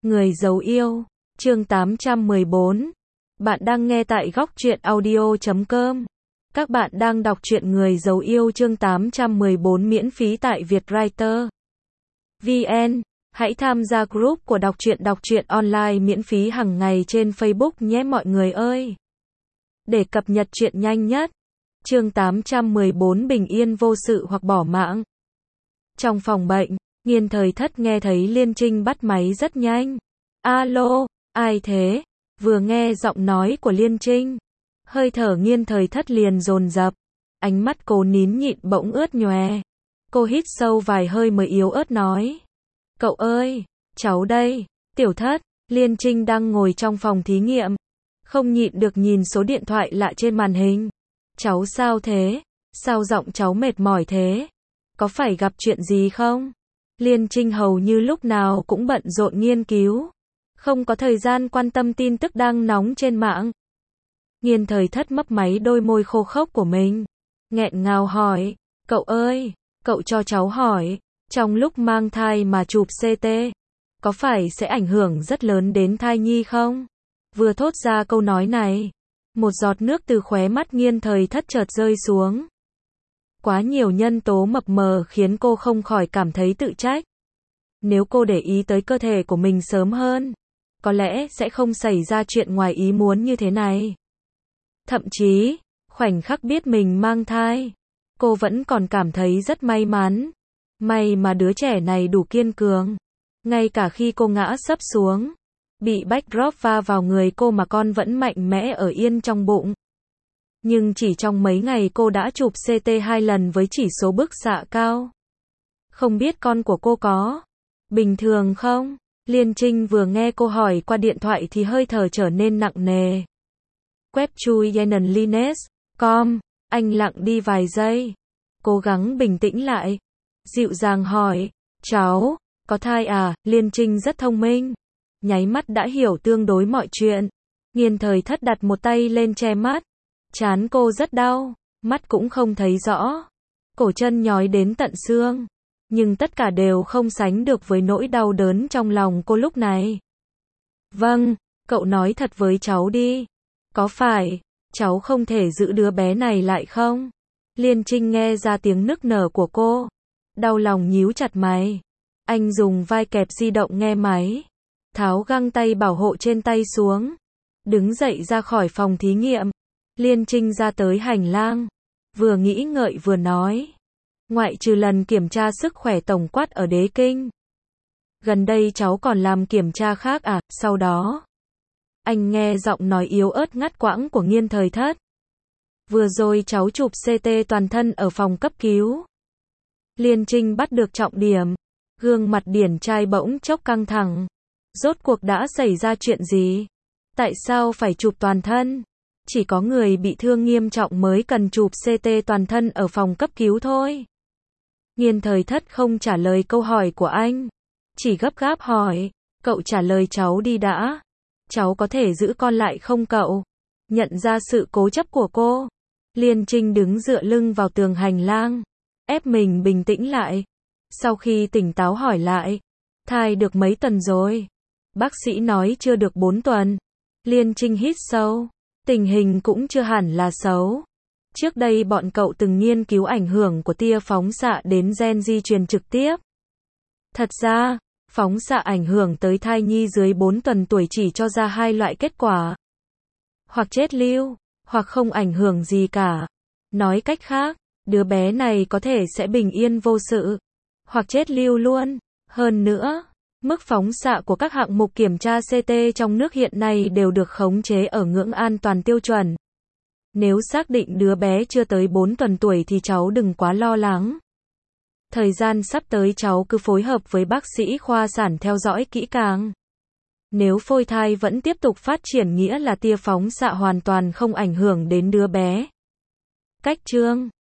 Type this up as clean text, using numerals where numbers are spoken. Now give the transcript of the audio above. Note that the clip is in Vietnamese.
Người giấu yêu, chương 814. Bạn đang nghe tại góc truyện audio.com. Các bạn đang đọc truyện Người giấu yêu chương 814 miễn phí tại Vietwriter VN. Hãy tham gia group của đọc truyện online miễn phí hàng ngày trên Facebook nhé mọi người ơi. Để cập nhật truyện nhanh nhất. Chương 814 bình yên vô sự hoặc bỏ mạng. Trong phòng bệnh, Nghiên Thời Thất nghe thấy Liên Trinh bắt máy rất nhanh. Alo, ai thế? Vừa nghe giọng nói của Liên Trinh, hơi thở Nghiên Thời Thất liền dồn dập, ánh mắt cô nín nhịn bỗng ướt nhòe. Cô hít sâu vài hơi mới yếu ớt nói: "Cậu ơi, cháu đây." "Tiểu Thất." Liên Trinh đang ngồi trong phòng thí nghiệm, không nhịn được nhìn số điện thoại lạ trên màn hình. "Cháu sao thế? Sao giọng cháu mệt mỏi thế? Có phải gặp chuyện gì không?" Liên Trinh hầu như lúc nào cũng bận rộn nghiên cứu, không có thời gian quan tâm tin tức đang nóng trên mạng. Nghiên Thời Thất mấp máy đôi môi khô khốc của mình, nghẹn ngào hỏi: "Cậu ơi, cậu cho cháu hỏi, trong lúc mang thai mà chụp CT, có phải sẽ ảnh hưởng rất lớn đến thai nhi không?" Vừa thốt ra câu nói này, một giọt nước từ khóe mắt Nghiên Thời Thất chợt rơi xuống. Quá nhiều nhân tố mập mờ khiến cô không khỏi cảm thấy tự trách. Nếu cô để ý tới cơ thể của mình sớm hơn, có lẽ sẽ không xảy ra chuyện ngoài ý muốn như thế này. Thậm chí, khoảnh khắc biết mình mang thai, cô vẫn còn cảm thấy rất may mắn. May mà đứa trẻ này đủ kiên cường. Ngay cả khi cô ngã sấp xuống, bị backdrop va vào người cô mà con vẫn mạnh mẽ ở yên trong bụng. Nhưng chỉ trong mấy ngày cô đã chụp CT 2 lần với chỉ số bức xạ cao. Không biết con của cô có bình thường không? Liên Trinh vừa nghe cô hỏi qua điện thoại thì hơi thở trở nên nặng nề. Web chui yenenlines.com, anh lặng đi vài giây, cố gắng bình tĩnh lại, dịu dàng hỏi: "Cháu, có thai à?" Liên Trinh rất thông minh, nháy mắt đã hiểu tương đối mọi chuyện. Nghiên Thời Thất đặt một tay lên che mắt. Trán cô rất đau, mắt cũng không thấy rõ, cổ chân nhói đến tận xương, nhưng tất cả đều không sánh được với nỗi đau đớn trong lòng cô lúc này. "Vâng, cậu nói thật với cháu đi, có phải cháu không thể giữ đứa bé này lại không?" Liên Trinh nghe ra tiếng nức nở của cô, đau lòng nhíu chặt mày. Anh dùng vai kẹp di động nghe máy, tháo găng tay bảo hộ trên tay xuống, đứng dậy ra khỏi phòng thí nghiệm. Liên Trinh ra tới hành lang, vừa nghĩ ngợi vừa nói: "Ngoại trừ lần kiểm tra sức khỏe tổng quát ở Đế Kinh, gần đây cháu còn làm kiểm tra khác à?" Sau đó, anh nghe giọng nói yếu ớt ngắt quãng của Nghiên Thời Thất: "Vừa rồi cháu chụp CT toàn thân ở phòng cấp cứu." Liên Trinh bắt được trọng điểm, gương mặt điển trai bỗng chốc căng thẳng. Rốt cuộc đã xảy ra chuyện gì? Tại sao phải chụp toàn thân? Chỉ có người bị thương nghiêm trọng mới cần chụp CT toàn thân ở phòng cấp cứu thôi. Nghiên Thời Thất không trả lời câu hỏi của anh, chỉ gấp gáp hỏi: "Cậu trả lời cháu đi đã. Cháu có thể giữ con lại không cậu?" Nhận ra sự cố chấp của cô, Liên Trinh đứng dựa lưng vào tường hành lang, ép mình bình tĩnh lại. Sau khi tỉnh táo hỏi lại: "Thai được mấy tuần rồi?" "Bác sĩ nói chưa được 4 tuần. Liên Trinh hít sâu. Tình hình cũng chưa hẳn là xấu. Trước đây bọn cậu từng nghiên cứu ảnh hưởng của tia phóng xạ đến gen di truyền trực tiếp. Thật ra, phóng xạ ảnh hưởng tới thai nhi dưới 4 tuần tuổi chỉ cho ra 2 loại kết quả. Hoặc chết lưu, hoặc không ảnh hưởng gì cả. Nói cách khác, đứa bé này có thể sẽ bình yên vô sự, hoặc chết lưu luôn. Hơn nữa, mức phóng xạ của các hạng mục kiểm tra CT trong nước hiện nay đều được khống chế ở ngưỡng an toàn tiêu chuẩn. Nếu xác định đứa bé chưa tới 4 tuần tuổi thì cháu đừng quá lo lắng. Thời gian sắp tới cháu cứ phối hợp với bác sĩ khoa sản theo dõi kỹ càng. Nếu phôi thai vẫn tiếp tục phát triển nghĩa là tia phóng xạ hoàn toàn không ảnh hưởng đến đứa bé." Cách chương